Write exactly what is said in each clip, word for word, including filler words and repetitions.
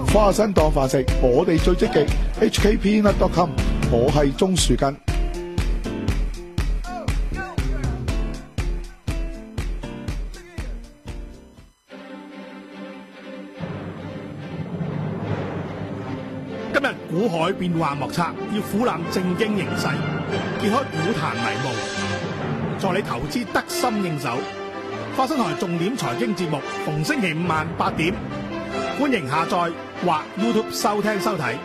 花生當飯食，我哋最積極。H K Peanut dot com， 我係鍾樹根。 今日股海變幻莫測，要俯瞰正經形勢，揭開股壇迷霧，助你投資得心應手。花生台重點財經節目，逢星期五晚八點，歡迎下載或 YouTube 收聽收睇。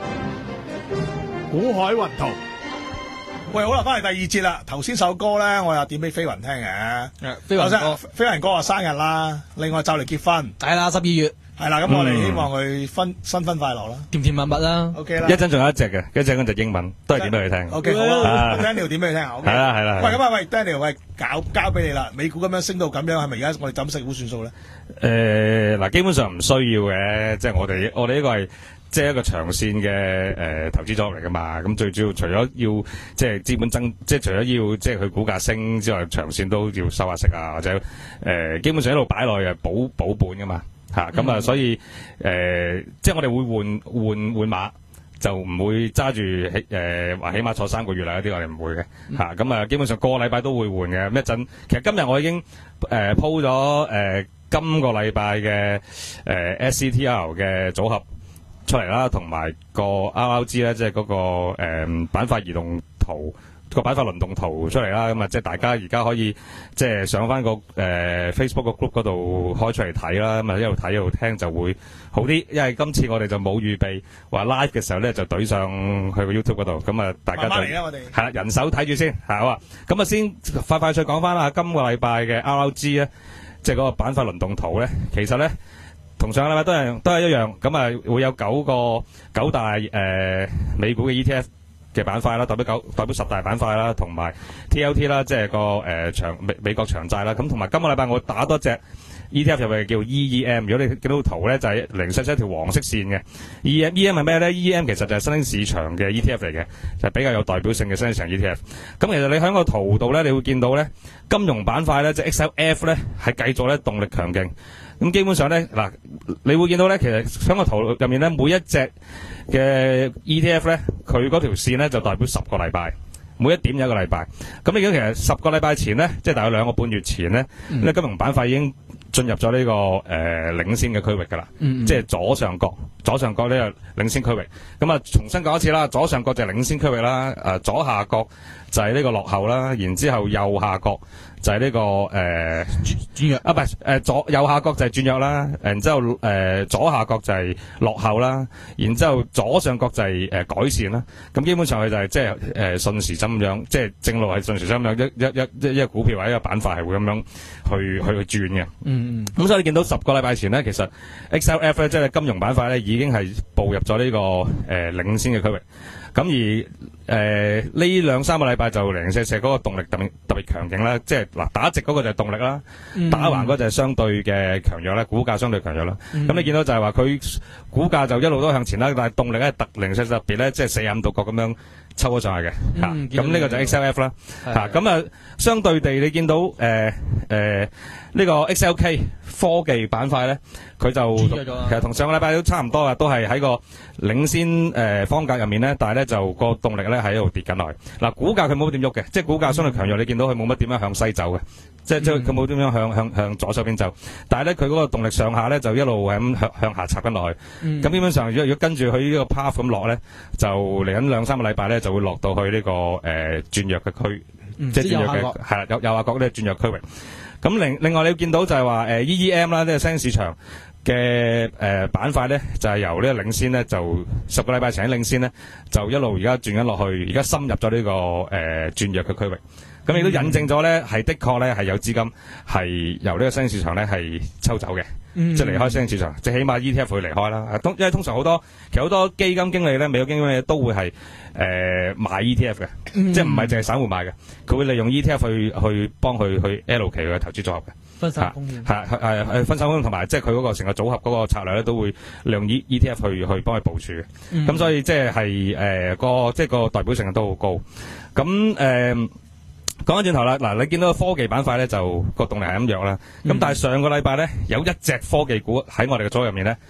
股海雲圖，喂，好啦，翻嚟第二節啦。頭先首歌咧，我又點俾飛雲聽嘅。 飛雲哥， 飛雲哥話生日啦，另外就嚟結婚， 係啦，十二月。 係啦，咁我哋希望佢婚新婚快樂啦， 甜甜蜜蜜啦。 OK 啦， 一陣仲有一隻嘅，一隻嗰隻英文都係點俾佢聽。 OK 好啦 ，Daniel 點俾佢聽啊？ 係啦係啦。 喂，咁啊喂 Daniel，喂，搞交俾你啦。美股咁樣升到咁樣，係咪而家我哋怎食好算數咧？ 誒，嗱，基本上唔需要嘅，即係我哋我哋呢個係即係一個長線嘅誒投資作嚟噶嘛。咁最主要除咗要即係資本增，即係除咗要即係佢股價升之外，長線都要收下息啊，或者誒基本上一路擺落去保保本噶嘛。吓咁啊，所以誒、呃，即係我哋會換換換馬，就唔會揸住誒話起碼坐三個月啦，嗰啲我哋唔會嘅吓。咁啊，基本上個禮拜都會換嘅。咁一陣，其實今日我已經誒鋪咗誒今個禮拜嘅誒 S C T L 嘅組合出嚟啦，同埋個 R R G 咧，即係嗰個誒板塊移動圖。個板塊輪動圖出嚟啦，咁啊，即係大家而家可以即係上翻個誒 Facebook 個 group 嗰度開出嚟睇啦，咁啊一路睇一路聽就會好啲，因為今次我哋就冇預備話 live 嘅時候咧就懟上去個 YouTube 嗰度，咁啊大家就係啦，人手睇住先，係好啊，咁啊先快快脆講翻啦，今個禮拜嘅 R R G 咧，即係嗰個板塊輪動圖咧，其實咧同上個禮拜都係都係一樣，咁啊會有九個九大誒、呃、美股嘅 E T F。嘅板塊啦，代表九代表十大板塊啦，同埋 T L T 啦，即係個誒、呃、長美美國長債啦。咁同埋今個禮拜我打多隻 E T F 入去叫 E E M。如果你見到圖咧，就係零七七一條黃色線嘅 E M。E M 係咩咧 ？E M 其實就係新興市場嘅 E T F 嚟嘅，就係比較有代表性嘅新興市場 E T F。咁其實你喺個圖度咧，你會見到咧，金融板塊咧，即係 X L F 咧，係繼續咧動力強勁。咁基本上咧，嗱，你會見到咧，其實喺個圖入面咧，每一隻嘅 E T F 咧，佢嗰條線咧就代表十個禮拜，每一點有一個禮拜。咁你見到其實十個禮拜前咧，即係大概兩個半月前咧，呢、嗯、金融板塊已經進入咗呢、這個誒、呃、領先嘅區域㗎啦，嗯嗯即係左上角，左上角呢個領先區域。咁啊，重新講一次啦，左上角就係領先區域啦，誒左下角就係呢個落後啦，然之後右下角就係呢、這個誒轉弱啊，唔係誒左右下角就係轉弱啦，然之後誒、呃、左下角就係落後啦，然之後左上角就係、是、誒、呃、改善啦。咁基本上佢就係即係誒順時針咁樣，即係正路係順時針咁樣，一一一一個股票或者一個板塊係會咁樣去去去轉嘅。嗯，咁所以你見到十個禮拜前咧，其實 X L F 咧即係金融板塊咧已經係步入咗呢、這個誒、呃、領先嘅區域。咁而誒呢兩三個禮拜就零零舍舍嗰個動力特別特別強勁啦，即係嗱打直嗰個就係動力啦，嗯、打橫嗰就係相對嘅強弱啦，股價相對強弱啦。咁、嗯、你見到就係話佢股價就一路都向前啦，但係動力咧特零零舍特別咧，即係四十五度角咁樣抽咗上去嘅嚇。咁呢個就係 X L F 啦嚇。咁啊相對地你見到誒誒呢個 X L K 科技板塊咧，佢就其實同上個禮拜都差唔多啊，都係喺個領先誒、呃、方格入面咧，但係咧就個動力咧喺度跌緊落去。嗱、啊，股價佢冇乜點喐嘅，即係股價相對強弱，你見到佢冇乜點樣向西走嘅，即係即係佢冇點樣向向向左手邊走。但係咧佢嗰個動力上下咧就一路係咁向向下插緊落去。咁、嗯、基本上如果如果跟住佢呢個 path 咁落咧，就嚟緊兩三個禮拜咧就會落到去呢、這個誒、呃、轉弱嘅區，嗯、即係轉弱嘅係啦，右右下角呢轉弱區域。咁另另外你見到就係話誒 E E M 啦，呢個新興市場嘅誒板塊咧，就係、是、由呢個領先咧，就十個禮拜前領先咧，就一路而家轉緊落去，而家深入咗呢、這個誒、呃、轉弱嘅區域。咁亦都引證咗咧，係的確咧係有資金係由呢個新興市場咧係抽走嘅，嗯、即係離開新興市場，即係起碼 E T F 會離開啦。因為通常好多其實好多基金經理咧，美國基金經理都會係誒、呃、買 E T F 嘅，嗯、即係唔係淨係散戶買嘅，佢會利用 E T F 去去幫佢去 L 期嘅投資組合嘅。分散風險係係係係分散風險，同埋即係佢嗰個成個組合嗰個策略咧，都會利用 E E T F 去去幫佢部署嘅。咁、嗯、所以即係係誒個即係個代表性都好高。咁誒。呃講翻轉頭啦，嗱，你見到個科技板塊咧就個動力係咁弱啦，咁、嗯、但係上個禮拜咧有一隻科技股喺我哋嘅組入面咧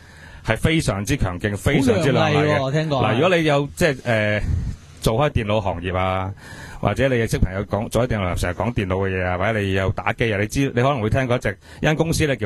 係非常之強勁，非常之亮麗嘅。 我聽過。 嗱，如果你有即係誒做開電腦行業啊，或者你嘅識朋友講做喺電腦成日講電腦嘅嘢啊，或者你有打機啊，你知你可能會聽過一隻一間公司咧叫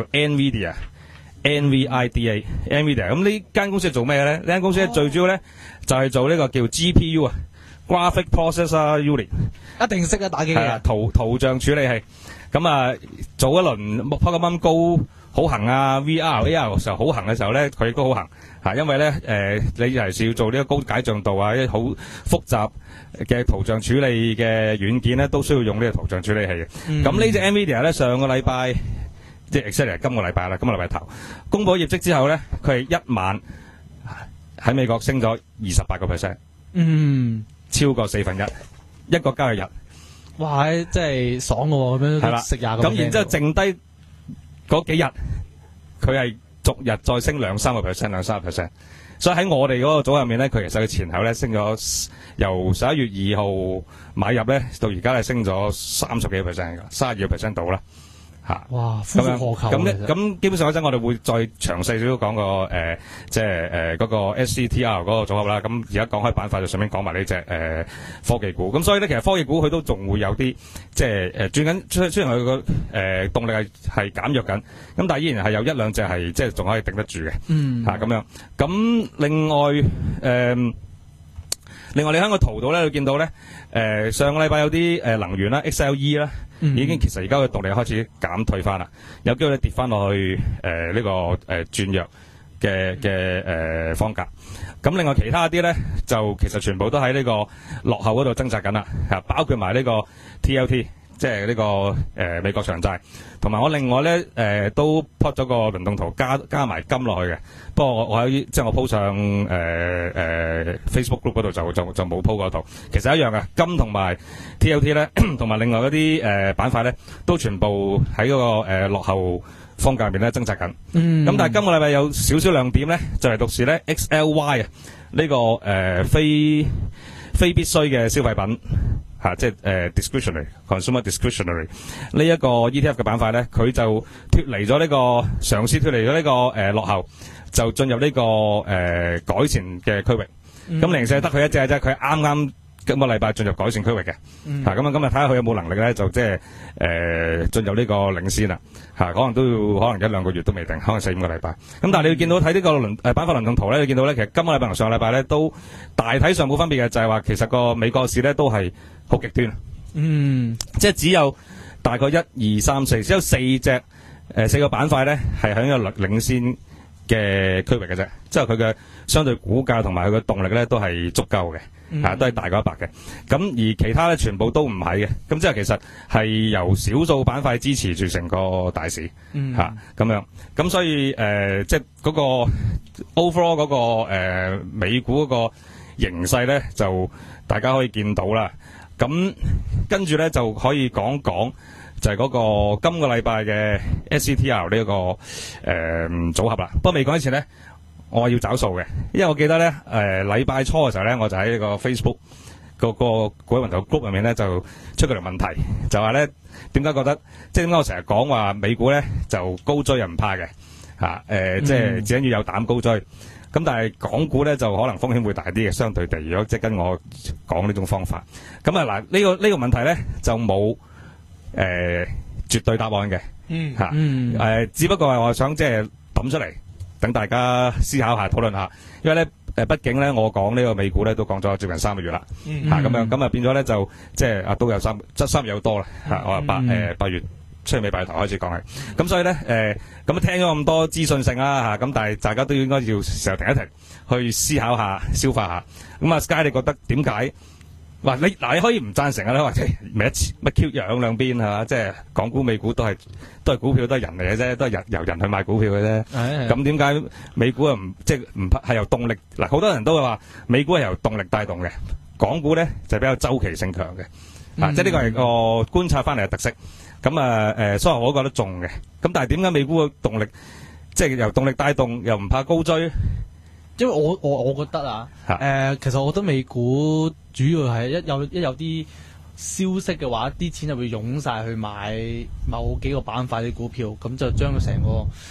NVIDIA。N V I D A，NVIDIA 咁呢間公司係做咩咧？呢間公司咧最主要咧就係做呢個叫 G P U 啊 ，Graphic Processor Unit， 一定識啊打機嘅人。 圖圖像處理器。咁啊，做一輪 Pokemon Go 好行啊 ，V R A R 嘅時候好行嘅時候咧，佢亦都好行嚇，因為咧誒、呃，你尤其是要做呢個高解像度啊，一好複雜嘅圖像處理嘅軟件咧，都需要用呢個圖像處理器嘅。咁、嗯、呢隻 NVIDIA 咧上個禮拜。即係 exactly 今個禮拜啦，今個禮拜頭公佈業績之後咧，佢係一晚喺美國升咗二十八個 percent， 嗯，超過四分一，一個交易日， 哇！真係爽嘅喎，咁樣係啦，食廿個 percent。咁然之後剩低嗰幾日，佢係逐日再升兩三個 percent， 兩三個 percent。所以喺我哋嗰個組入面咧，佢其實佢前後咧升咗由十一月二號買入咧，到而家係升咗三十幾個 percent 㗎，三十二個 percent 到啦。吓，哇！ 夫復何求咁咧，咁基本上嗰陣我哋會再詳細少少講個誒，即係誒嗰個 S C T R 嗰個組合啦。咁而家講開板塊，就順便講埋呢隻誒科技股。咁所以咧，其實科技股佢都仲會有啲即係誒轉緊，雖雖然佢個誒動力係係減弱緊，咁但係依然係有一兩隻係即係仲可以頂得住嘅。嗯，嚇咁樣。咁另外誒。呃另外，你喺個圖度咧，你見到咧，誒、呃、上個禮拜有啲誒、呃、能源啦 ，X L E 啦，嗯、已經其實而家嘅動力開始減退翻啦，有機會跌翻落去誒呢、呃這個誒、呃、轉弱嘅嘅誒方格。咁另外其他啲咧，就其實全部都喺呢個落後嗰度掙扎緊啦，嚇，包括埋呢個 T L T。即係呢、這個誒、呃、美國長債，同埋我另外咧誒、呃、都 plot 咗個輪動圖加加埋金落去嘅。不過我我喺即係我 po 上誒誒、呃呃、Facebook group 嗰度就就就冇 po 嗰圖。其實一樣嘅，金同埋 T L T 咧，同埋另外嗰啲誒板塊咧，都全部喺嗰、那個誒、呃、落後方格入面咧掙扎緊。嗯。咁但係今個禮拜有少少亮點咧，就係、是、獨是咧 X L Y 啊，呢、這個誒、呃、非非必須嘅消費品。嚇、啊，即係誒、呃、discretionary consumer discretionary 呢一個 E T F 嘅板塊咧，佢就脱離咗呢個嘗試脱離咗呢個誒、呃、落後，就進入呢、這個誒、呃、改善嘅區域。咁零舍得佢一隻啫，佢啱啱今個禮拜進入改善區域嘅。嚇、嗯，咁啊，今日睇下佢有冇能力咧，就即係誒進入呢個領先啦。嚇、啊，可能都要可能一兩個月都未定，可能四五個禮拜。咁但係你要見到睇呢個輪誒板塊輪動圖咧，你見到咧，其實今個禮拜同上個禮拜咧都大體上冇分別嘅，就係、是、話其實個美國市咧都係好極端，嗯，即係只有大概一二三四，只有四隻誒、呃、四個板塊咧係喺一個領先嘅區域嘅啫，即係佢嘅相對股價同埋佢嘅動力咧都係足夠嘅，嗯、啊都係大過一百嘅。咁而其他咧全部都唔係嘅，咁即係其實係由少數板塊支持住成個大市，嗯、啊咁樣。咁所以誒、呃、即係嗰個 overall 嗰、嗰個誒、呃、美股嗰個形勢咧，就大家可以見到啦。咁跟住咧就可以講講就係嗰個今個禮拜嘅 S C T R 呢、這、一個誒、呃、組合啦。不過未講之前咧，我要找數嘅，因為我記得咧誒禮拜初嘅時候咧，我就喺呢個 Facebook 個個股民頭 group 入面咧就出過條問題，就話咧點解覺得即係點解我成日講話美股咧就高追又唔怕嘅嚇誒，即係只緊要有膽高追。咁但係港股咧就可能風險會大啲嘅，相對地，如果即係跟我講呢種方法，咁啊嗱呢個呢、這個問題咧就冇誒、呃、絕對答案嘅，嗯吓，誒、嗯呃、只不過係我想即係抌出嚟，等大家思考下討論下，因為咧誒畢竟咧我講呢個美股咧都講咗接近三個月啦，吓咁、嗯啊、樣咁啊變咗咧就即係啊都有三即係三月有多啦吓，我話八誒八月。出尾拜頭開始講係，咁所以咧誒，咁、呃、聽咗咁多資訊性啦嚇，咁、啊、但係大家都應該要時候停一停，去思考下、消化下。咁啊，Sky 你覺得點解？哇！你嗱你可以唔贊成啊，或者咪一次咪 Q 養兩邊係嘛？即係港股、美股都係都係股票，都係人嚟嘅啫，都係人由人去買股票嘅啫。咁點解美股又唔即係唔係由動力嗱？好多人都會話美股係由動力帶動嘅，港股咧就比較周期性強嘅。嗯、啊，即係呢個係個觀察翻嚟嘅特色。咁啊，誒、呃，所以我覺得中嘅。咁但係點解美股嘅動力，即係由動力帶動，又唔怕高追？ 因為我我我覺得啊，誒、呃，其實我覺得美股主要係一有一有啲消息嘅話，啲錢就會湧晒去買某幾個板塊啲股票，咁就將成個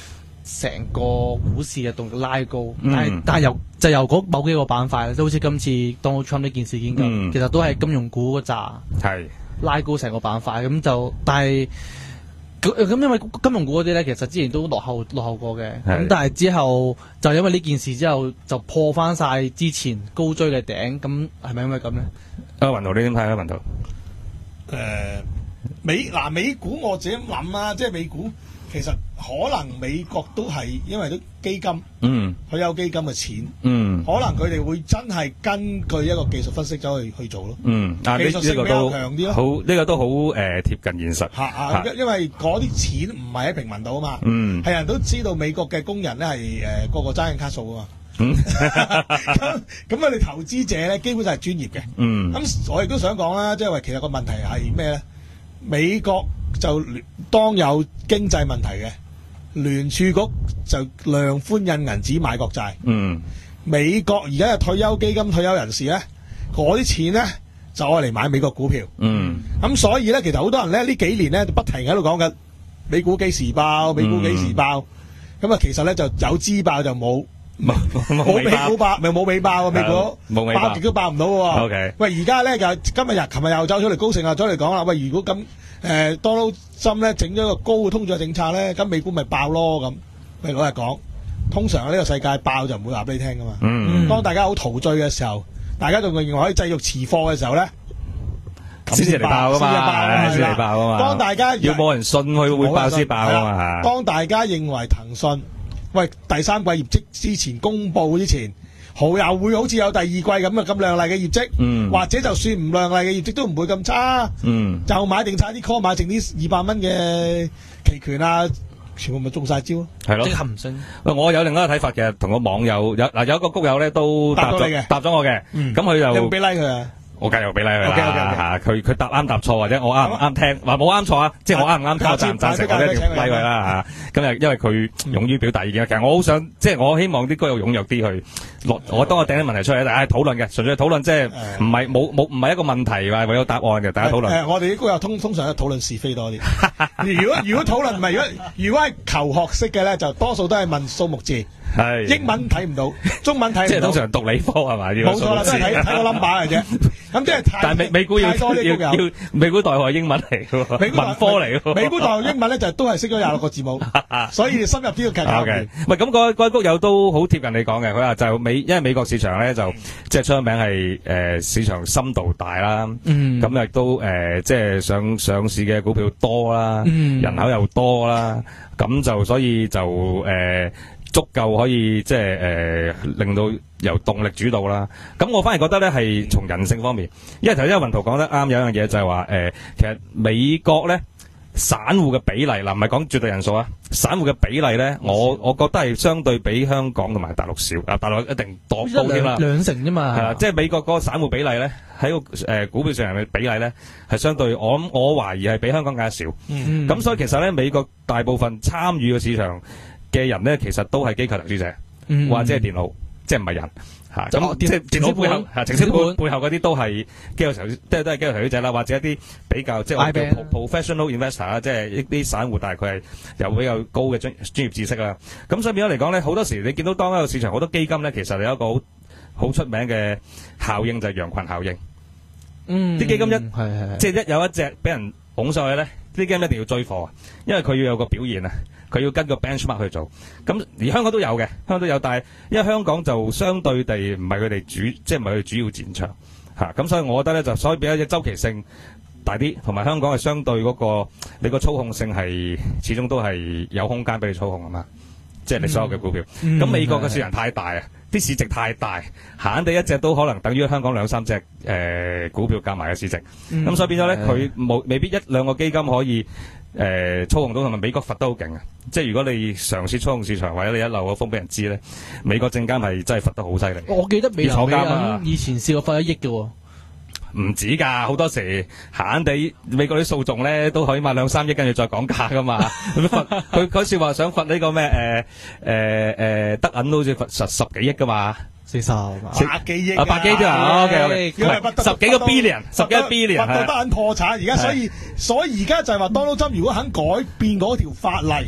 成個股市嘅動力拉高， 嗯、 但係但係由就由嗰某幾個板塊，都好似今次 Donald Trump 呢件事件咁， 嗯、 其實都係金融股嗰扎係拉高成個板塊，咁就但係咁因為金融股嗰啲咧，其實之前都落後落後過嘅，咁但係之後就因為呢件事之後就破翻晒之前高追嘅頂，咁係咪因為咁咧？ 啊，雲圖你點睇啊？雲圖誒、 呃、美嗱美股我自己諗啊，即係美股。其實可能美國都係因為啲基金，嗯，佢有基金嘅錢，嗯，可能佢哋會真係根據一個技術分析走去去做咯，嗯，啊，技術性比較強啲咯， 好呢、這個都好誒貼近現實， 嚇啊，因因為嗰啲錢唔係喺平民度啊嘛，嗯，係人都知道美國嘅工人咧係誒個個揸緊卡數啊嘛，嗯，咁咁我哋投資者咧基本上係專業嘅，嗯，咁我亦都想講啦，即係話其實個問題係咩咧？美國就當有經濟問題嘅，聯儲局就量寬印銀紙買國債。嗯，美國而家嘅退休基金退休人士咧，嗰啲錢咧就愛嚟買美國股票。嗯，咁所以咧，其實好多人咧呢幾年咧不停喺度講緊美股幾時爆，美股幾時爆。咁啊、嗯，其實咧就有支爆就冇。冇冇美股爆，咪冇美爆啊！美股爆極都爆唔到喎。OK，喂，而家咧就今日日、琴日又走出嚟高盛啊，走嚟講啦。喂，如果咁誒 Donald Trump 咧整咗個高嘅通脹政策咧，咁美股咪爆咯咁。喂，老實講，通常呢個世界爆就唔會話俾你聽噶嘛。嗯，當大家好陶醉嘅時候，大家仲認為可以繼續持貨嘅時候咧， 先至嚟爆噶嘛，先嚟爆噶嘛。 當大家要冇人信佢會爆先爆啊嘛。 當大家認為騰訊喂，第三季業績之前公佈之前，好又會好似有第二季咁嘅咁亮麗嘅業績，嗯、或者就算唔亮麗嘅業績都唔會咁差，嗯、就買定晒啲 call， 買剩啲二百蚊嘅期權啊，全部咪中晒招咯， 係咯， 即刻唔升。 喂，我有另一個睇法嘅，同個網友有嗱有一個谷友咧都答咗答咗我嘅，咁佢就你會俾 like 佢啊？ 我梗係俾你佢啦嚇，佢佢答啱答錯或者我啱唔啱聽，話冇啱錯啊，即係我啱唔啱聽，我贊唔贊成，我一定要拉佢啦嚇。咁啊，因為佢勇於表達意見，其實我好想即係我希望啲居友踴躍啲去落，我當我掟啲問題出嚟，大家討論嘅，純粹討論，即係唔係冇冇唔係一個問題話為咗答案嘅，大家討論。 誒，我哋啲居友通通常都討論是非多啲。如果如果討論唔係，如果如果係求學識嘅咧，就多數都係問數目字。係英文睇唔到，中文睇唔到。 即係通常讀理科係嘛？ 冇錯啦，都係睇睇個 number 嚟啫。咁即係太但係美美股要要要美股代號係英文嚟嘅，文科嚟嘅。 美股代號英文咧就都係識咗廿六個字母，所以深入啲嘅教育。 唔係咁，嗰嗰谷友都好貼近你講嘅。佢話就美，因為美國市場咧就即係出名係誒市場深度大啦，咁亦都誒即係上上市嘅股票多啦，人口又多啦，咁就所以就誒。足夠可以即係誒令到由動力主導啦。咁我反而覺得咧係從人性方面，因為頭先雲圖講得啱，有一樣嘢就係話誒，其實美國咧散戶嘅比例嗱，唔係講絕對人數啊，散戶嘅比例咧，我我覺得係相對比香港同埋大陸少啊，大陸一定多高添啦， 兩成啫嘛。 係啦，即係美國嗰個散戶比例咧，喺個誒股票上嘅比例咧係相對，我諗我懷疑係比香港更加少。嗯，咁所以其實咧，美國大部分參與嘅市場嘅人咧，其實都係機構投資者，嗯、或者係電腦，即係唔係人嚇。咁、啊、即係電腦背後嚇，程式背背後嗰啲都係機構投資，即係都係機構投資者啦，或者一啲比較即係我叫 professional investor 啦，即係一啲散戶，但係佢係有比較高嘅專專業知識啦。咁所以變咗嚟講咧，好多時你見到當一個市場好多基金咧，其實有一個好好出名嘅效應就係羊群效應。嗯，啲基金一係係即係一有一隻俾人捧上去咧，啲基金一定要追貨，因為佢要有個表現啊。佢要跟個 benchmark 去做，咁而香港都有嘅，香港都有，但係因為香港就相對地唔係佢哋主，即係唔係佢主要戰場嚇，咁、啊、所以我覺得咧就所以比較周期性大啲，同埋香港係相對嗰、那個你個操控性係始終都係有空間俾你操控啊嘛，即係你所有嘅股票。咁、嗯嗯、美國嘅市場太大啊，啲市值太大，閒地一隻都可能等於香港兩三隻誒、呃、股票加埋嘅市值，咁、嗯、所以變咗咧佢冇未必一兩個基金可以。誒、呃、操控到同埋美國罰得好勁啊！即係如果你嘗試操控市場，或者你一漏個風俾人知咧，美國證監係真係罰得好犀利。 我記得美國人以前試過罰一億嘅喎， 唔止㗎，好多時閒地美國啲訴訟咧都可以買兩三億，跟住再講價㗎嘛。佢嗰時話想罰呢個咩誒誒誒德銀都好似罰十十幾億㗎嘛。 四十百幾億啊，百幾啫啊 ，OK OK，十幾個 billion， 十幾個 billion， 罰到德銀破產，而家所以所以而家就係話 Donald Trump 如果肯改變嗰條法例，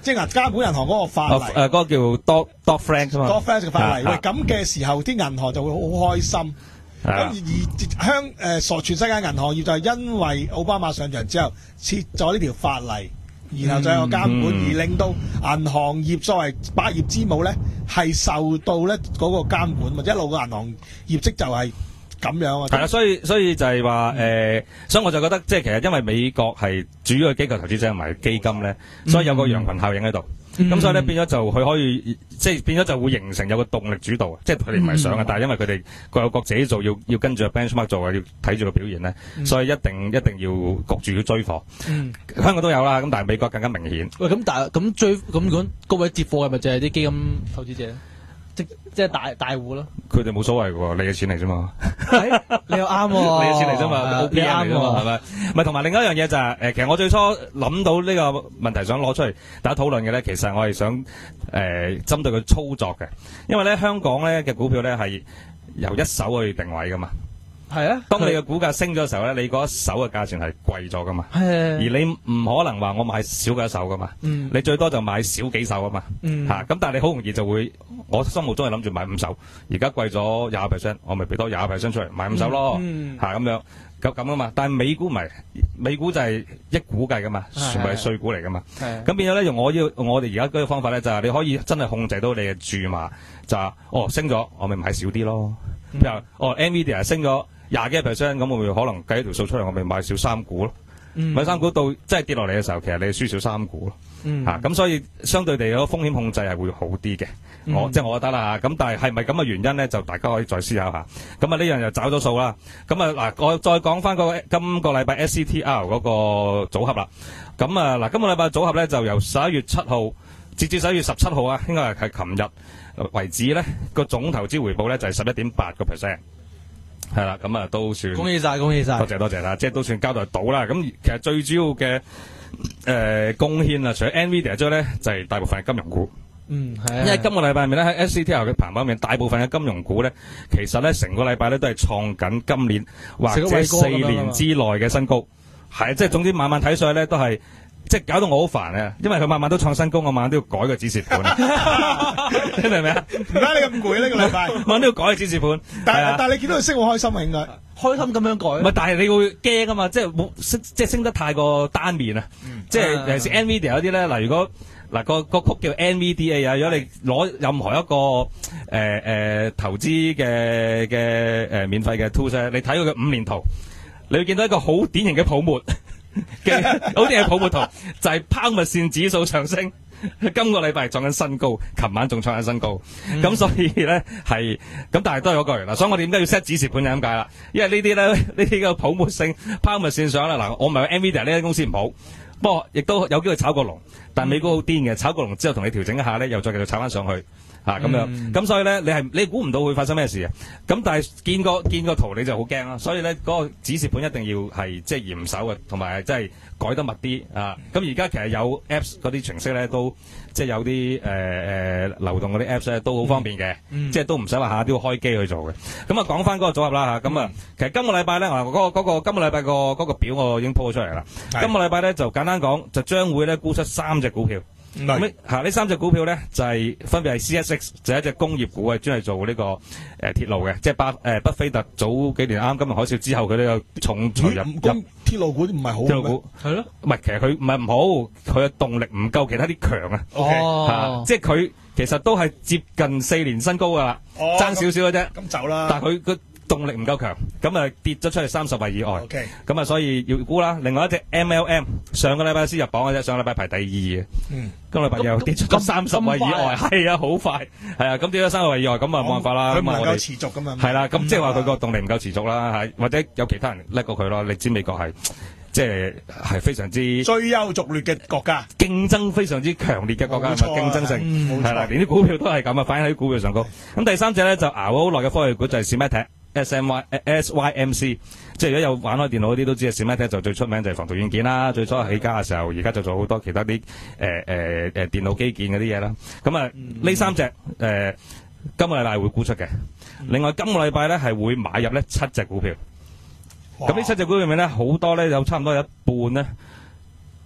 即係監管銀行嗰個法例， 誒嗰個叫 Dodd Dodd Frank 啊嘛 Dodd Frank 嘅法例， 啊喂咁嘅時候，啲銀行就會好開心。咁係啊而香誒所全世界銀行業就係因為奧巴馬上場之後設咗呢條法例，然後就有個監管， 嗯而令到銀行業作為百業之母咧，係受到咧嗰個監管，或者一路個銀行業績就係咁樣啊。 係啦，所以所以就係話誒，所以我就覺得即係其實因為美國係主要嘅機構投資者同埋基金咧，所以有個羊群效應喺度。咁、 嗯所以咧變咗就佢可以即係變咗就會形成有個動力主導，即係佢哋唔係想嘅， 嗯但係因為佢哋各有各自己做，要要跟住個 benchmark 做啊，要睇住個表現咧，所以一定一定要焗住要追貨。 嗯香港都有啦，咁但係美國更加明顯。 喂，咁但係咁追咁如果高位接貨係咪就係啲基金投資者？即即係大大戶咯。 佢哋冇所謂嘅喎，你嘅錢嚟啫嘛。 你又啱喎， 你嘅錢嚟啫嘛係啊 ，O P M 嚟啫嘛，係喎。 咪？唔係同埋另一樣嘢就係、誒，其實我最初諗到呢個問題想攞出嚟大家討論嘅咧，其實我係想誒、呃、針對佢操作嘅，因為咧香港咧嘅股票咧係由一手去定位噶嘛。 係啊， 當你嘅股價升咗嘅時候咧，你嗰一手嘅價錢係貴咗噶嘛。 係而你唔可能話我買少嘅一手噶嘛， 嗯你最多就買少幾手啊嘛， 嗯嚇咁、但係你好容易就會，我心目中係諗住買五手，而家貴咗廿 percent，我咪俾多廿 percent 出嚟買五手咯， 嗯嚇咁、樣咁咁啊嘛。但係美股唔係，美股就係一股計噶嘛， 係全部係碎股嚟噶嘛。 係咁變咗咧，用我要我哋而家嗰個方法咧，就係、你可以真係控制到你嘅注碼，就係、哦升咗，我咪買少啲咯。 嗯譬如哦 Nvidia 升咗廿幾 percent，咁我咪可能計一條數出嚟，我咪買少三股咯。 嗯買三股到即係跌落嚟嘅時候，其實你係輸少三股咯。 嗯嚇咁、所以相對地嗰個風險控制係會好啲嘅。 嗯我即係我覺得啦嚇。咁但係係咪咁嘅原因咧？就大家可以再思考下。咁啊呢樣就找咗數啦。咁啊嗱，我再講翻個今個禮拜 S C T R 嗰個組合啦。咁啊嗱，今個禮拜組合咧就由十一月七號截至十一月十七號啊，應該係係琴日為止咧，個總投資回報咧就係十一點八個 percent。係啦，咁啊都算恭喜晒，恭喜晒多。謝多謝啦，即係都算交代到啦。咁其實最主要嘅誒貢獻啊，除咗 Nvidia 之外咧，就係、是、大部分係金融股。 嗯，係啊。 因為今個禮拜入面咧喺 S C T R 嘅排行榜入面，大部分嘅金融股咧，其實咧成個禮拜咧都係創緊今年或者四年之內嘅新高。係，即係總之晚晚睇上去咧都係。即係搞到我好煩啊！因為佢晚晚都創新高，我晚晚都要改個指示盤，你明唔明啊？ 唔解你咁攰呢個禮拜， 晚晚都要改個指示盤。 但係係啊但係你見到佢升好開心啊，應該開心咁樣唔改。 係，但係你會驚啊嘛！即係冇升，即係升得太過單面啊！即係啊尤其是 Nvidia 嗰啲咧，嗱，如果嗱個個曲叫 N V D A 啊，如果你攞任何一個誒誒、呃呃、投資嘅嘅誒免費嘅 tools 咧，你睇佢嘅五年圖，你會見到一個好典型嘅泡沫。嘅好似係泡沫圖，就係拋物線指數上升，今個禮拜創緊新高，琴晚仲創緊新高，咁、嗯、所以咧係咁，但係都係嗰句啦。所以我哋點解要 set 指示盤就咁解啦？因為呢啲咧呢啲嘅泡沫性拋物線上啦，嗱，我唔係話 Nvidia 呢間公司唔好，不過亦都有機會炒過龍，但美股好癲嘅，炒過龍之後同你調整一下咧，又再繼續炒翻上去。嚇咁、啊、樣，咁、嗯、所以咧，你係你估唔到會發生咩事啊？咁但係見個見個圖你就好驚啦，所以咧嗰、那個指示盤一定要係即係嚴守嘅，同埋即係改得密啲啊！咁而家其實有 Apps 嗰啲程式咧，都即係有啲誒誒流動嗰啲 Apps 咧，都好方便嘅，嗯、即係都唔使話下下都要開機去做嘅。咁啊講翻嗰個組合啦嚇，咁啊、嗯、其實今個禮拜咧，嗱、那、嗰個嗰、那個今個禮拜個嗰個表我已經 po 咗出嚟啦。今個禮拜咧就簡單講，就將會咧沽出三隻股票。咁嚇呢三隻股票咧就係、是、分別係 C S X 就係一隻工業股啊，專係做呢、這個誒、呃、鐵路嘅，即係巴誒巴菲特早幾年啱金融海嘯之後，佢都有重錘入入鐵路股唔係好鐵路股係咯， 唔係其實佢唔係唔好，佢嘅動力唔夠其他啲強啊， 哦， 嚇，即係佢其實都係接近四年新高噶啦，爭少少嘅啫， 咁走啦， 但係佢個動力唔夠強，咁啊跌咗出去三十位以外，咁啊、okay. 所以要估啦。另外一隻 M L M 上個禮拜先入榜嘅啫，上個禮拜排第二嘅，嗯，今個禮拜又跌咗三十位以外，係啊，好快，係啊，咁跌咗三十位以外，咁啊冇辦法啦， 佢唔能夠持續咁樣， 係啦，咁即係話佢個動力唔夠持續啦，係或者有其他人叻過佢咯。你知美國係即係係非常之最優逐劣嘅國家， 競爭非常之強烈嘅國家，競爭性係啦，連啲股票都係咁啊，反映喺啲股票上高。咁第三隻咧就熬咗好耐嘅科技股就係 Symantec。S M Y S Y M C， 即係如果有玩開電腦嗰啲都知啊 Symantec 就最出名就係防毒軟件啦。最初起家嘅時候，而家就做好多其他啲誒誒誒電腦基建嗰啲嘢啦。咁啊，呢、嗯、三隻誒、呃、今個禮拜會沽出嘅。另外今個禮拜咧係會買入呢七隻股票。咁呢七隻股票入面咧好多咧有差唔多有一半咧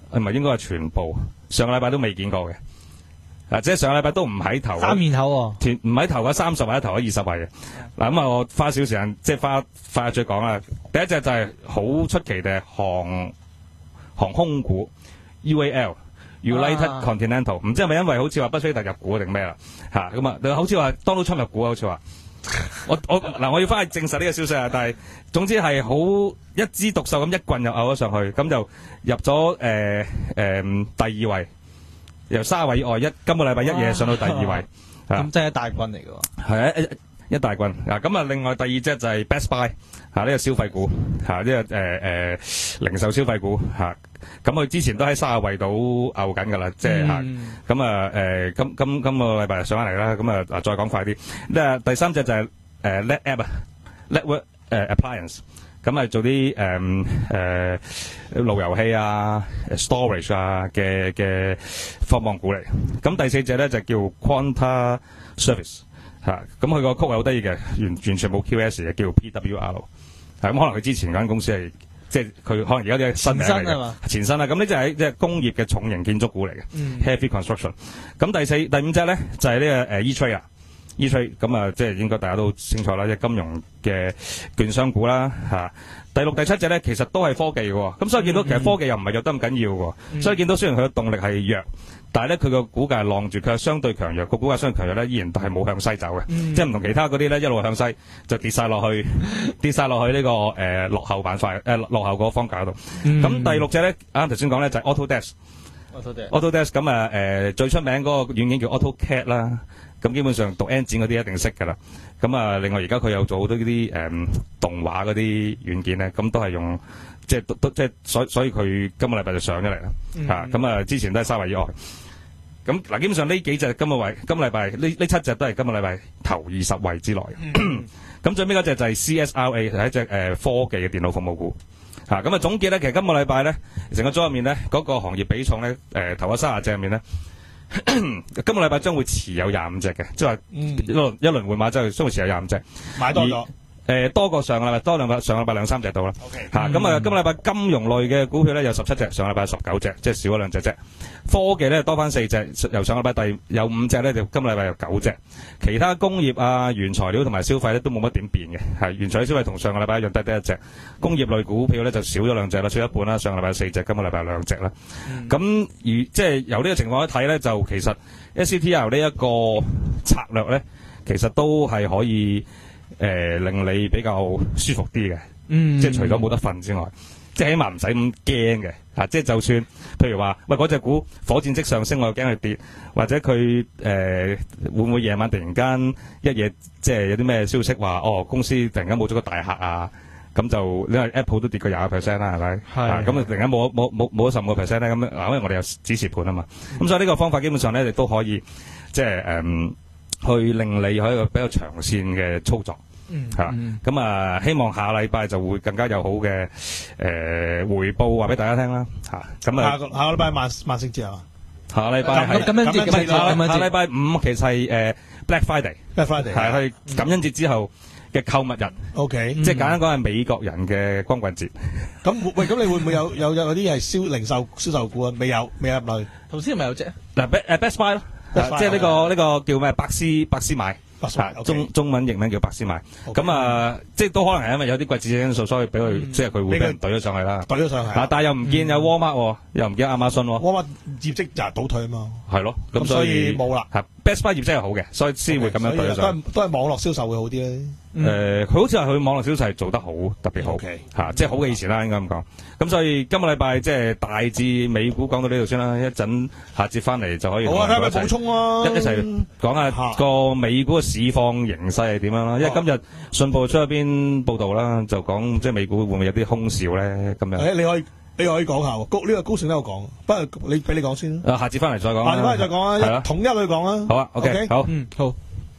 唔係應該係全部，上個禮拜都未見過嘅。啊，即係上個禮拜都唔喺頭， 三面口喎， 團唔喺頭嗰三十或者頭嗰二十位嘅。嗱咁啊，我花少時間，即係花快再講啦。第一隻就係好出奇嘅航航空股 U A L。United Continental 唔知係咪因為好似話巴菲特入股定咩啦嚇咁啊？好似話 Donald Trump 入股啊，好似話我我嗱我要翻去證實呢個消息啊！但係總之係好一枝獨秀咁一棍就拗咗上去，咁就入咗誒誒第二位，由三位以外一今個禮拜一夜上到第二位， 咁真係一大棍嚟嘅喎。 係啊一一大棍啊！咁啊另外第二隻就係 Best Buy 嚇呢個消費股嚇呢個誒誒零售消費股嚇。咁佢之前都喺三十位度拗緊㗎啦，即係嚇。咁啊誒，今今今個禮拜上翻嚟啦，咁啊啊再講快啲。咧第三隻就係誒 NetApp 啊 ，Network 誒 Appliance，咁啊做啲誒誒路由器啊、storage 啊嘅嘅科網股嚟。咁第四隻咧就叫 Quanta Service 嚇，咁佢個曲係好得意嘅，完完全冇 Q S 嘅，叫 P W R。係咁，可能佢之前嗰間公司係。即係佢可能而家啲新名嚟嘅前身啦，咁呢隻係即係工業嘅重型建築股嚟嘅、嗯、，heavy construction。咁第四、第五隻咧就係、是、呢、這個誒、呃、E-Trade 啊 ，E-Trade 咁啊，即係應該大家都清楚啦，即係金融嘅券商股啦嚇、啊。第六、第七隻咧其實都係科技嘅，咁所以見到其實科技又唔係弱得咁緊要嘅，嗯、所以見到雖然佢嘅動力係弱，但係咧佢個股價係浪住，佢係相對強弱，個股價相對強弱咧依然都係冇向西走嘅，嗯、即係唔同其他嗰啲咧一路向西就跌晒落去，跌晒落去呢、這個誒、呃、落後板塊誒、呃、落後嗰個方價度。咁、嗯、第六隻咧啱頭先講咧就係 Autodesk，Autodesk 咁啊誒最出名嗰個軟件叫 AutoCAD 啦。咁基本上讀 engine 嗰啲一定識㗎啦。咁啊，另外而家佢有做好多呢啲誒動畫嗰啲軟件咧，咁都係用即係都都即係所所以佢今個禮拜就上咗嚟啦。嚇咁、嗯、啊，之前都係三位以外。咁嗱，基本上呢幾隻今個位今個禮拜呢呢七隻都係今個禮拜頭二十位之內。咁、嗯、最尾嗰隻就係 C S R A 係一隻誒、呃、科技嘅電腦服務股。嚇咁啊，總結咧，其實今個禮拜咧成個組入面咧嗰、那個行業比重咧誒、呃、頭嗰三十隻入面咧。今個禮拜將會持有廿五隻嘅，即係話一輪一輪換馬之後將會持有廿五隻， 買多咗。 誒、呃、多過上個禮拜，多兩個上個禮拜兩三隻到啦。嚇咁啊，今個禮拜金融類嘅股票咧有十七隻，上個禮拜十九隻，即係少咗兩隻啫。科技咧多翻四隻，由上個禮拜第有五隻咧，就今個禮拜有九隻。其他工業啊、原材料同埋消費咧都冇乜點變嘅，係原材料消費同上個禮拜一樣低低一隻。工業類股票咧就少咗兩隻啦，少一半啦。上個禮拜四隻，今個禮拜兩隻啦。咁、嗯、而即係由呢個情況一睇咧，就其實 S C T L 呢一個策略咧，其實都係可以。誒、呃，令你比較舒服啲嘅，嗯、即係除咗冇得瞓之外，即係起碼唔使咁驚嘅，啊，即係就算，譬如話，喂，嗰隻股火箭式上升，我又驚佢跌，或者佢誒、呃、會唔會夜晚突然間一夜，即係有啲咩消息話，哦，公司突然間冇咗個大客啊，咁就因為 Apple 都跌過廿個 percent 啦，係咪？係。咁啊，突然間冇冇冇冇咗十五個 percent 咧，咁啊，因為我哋有指示盤啊嘛，咁、嗯、所以呢個方法基本上咧，你都可以即係誒、嗯，去令你有一個比較長線嘅操作。嗯，吓咁啊！希望下禮拜就會更加有好嘅誒、呃、回報，話俾大家聽啦，吓咁啊！下個下個禮拜萬萬聖節啊！下個禮拜係感恩節，下下禮拜五其實係誒、呃、Black Friday，Black Friday 係去感恩節之後嘅購物日。O K，即係簡單講係美國人嘅光棍節。咁、嗯、喂，咁你會唔會有有有啲係銷零售銷售股啊？未有，未入嚟。頭先係咪有隻？嗱誒 Best Buy 咯，即係呢個呢個叫咩？百思百思買。Okay. 中中文譯名叫百思買，咁 Okay. 啊，即係都可能係因為有啲季節因素，所以俾佢、嗯、即係佢會俾人懟咗上去啦。懟咗上去，嗱，但係又唔見有 Walmart，、嗯、又唔見亞馬遜。Walmart 業績就係倒退啊嘛。係咯，咁所以冇啦。Best Buy 業績係好嘅，所以先會咁樣懟咗上去。都係都係網絡銷售會好啲咧。誒、嗯，佢、呃、好似係佢網絡銷售係做得好，特別好，吓 Okay.、啊，即係好嘅以前啦，應該咁講。咁所以今個禮拜即係大致美股講到呢度先啦，一陣下節翻嚟就可以。好啊，睇下咪補充咯，一一齊講下個美股嘅市況形勢係點樣啦。啊、因為今日信報出一篇報道啦，就講即係美股會唔會有啲空兆咧？今日誒，你可以你可以講下高呢、這個高盛都有講，不過你俾你講先。啊，下節翻嚟再講。下節翻嚟再講啊，係啦，統一去講啦。好啊 ，OK，, okay? 好，嗯，好。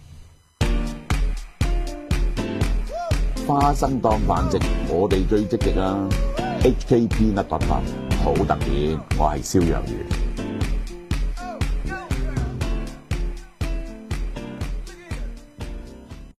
花生當飯食，我哋最積極啊 ！H K P 一百八好特別，我係蕭若元。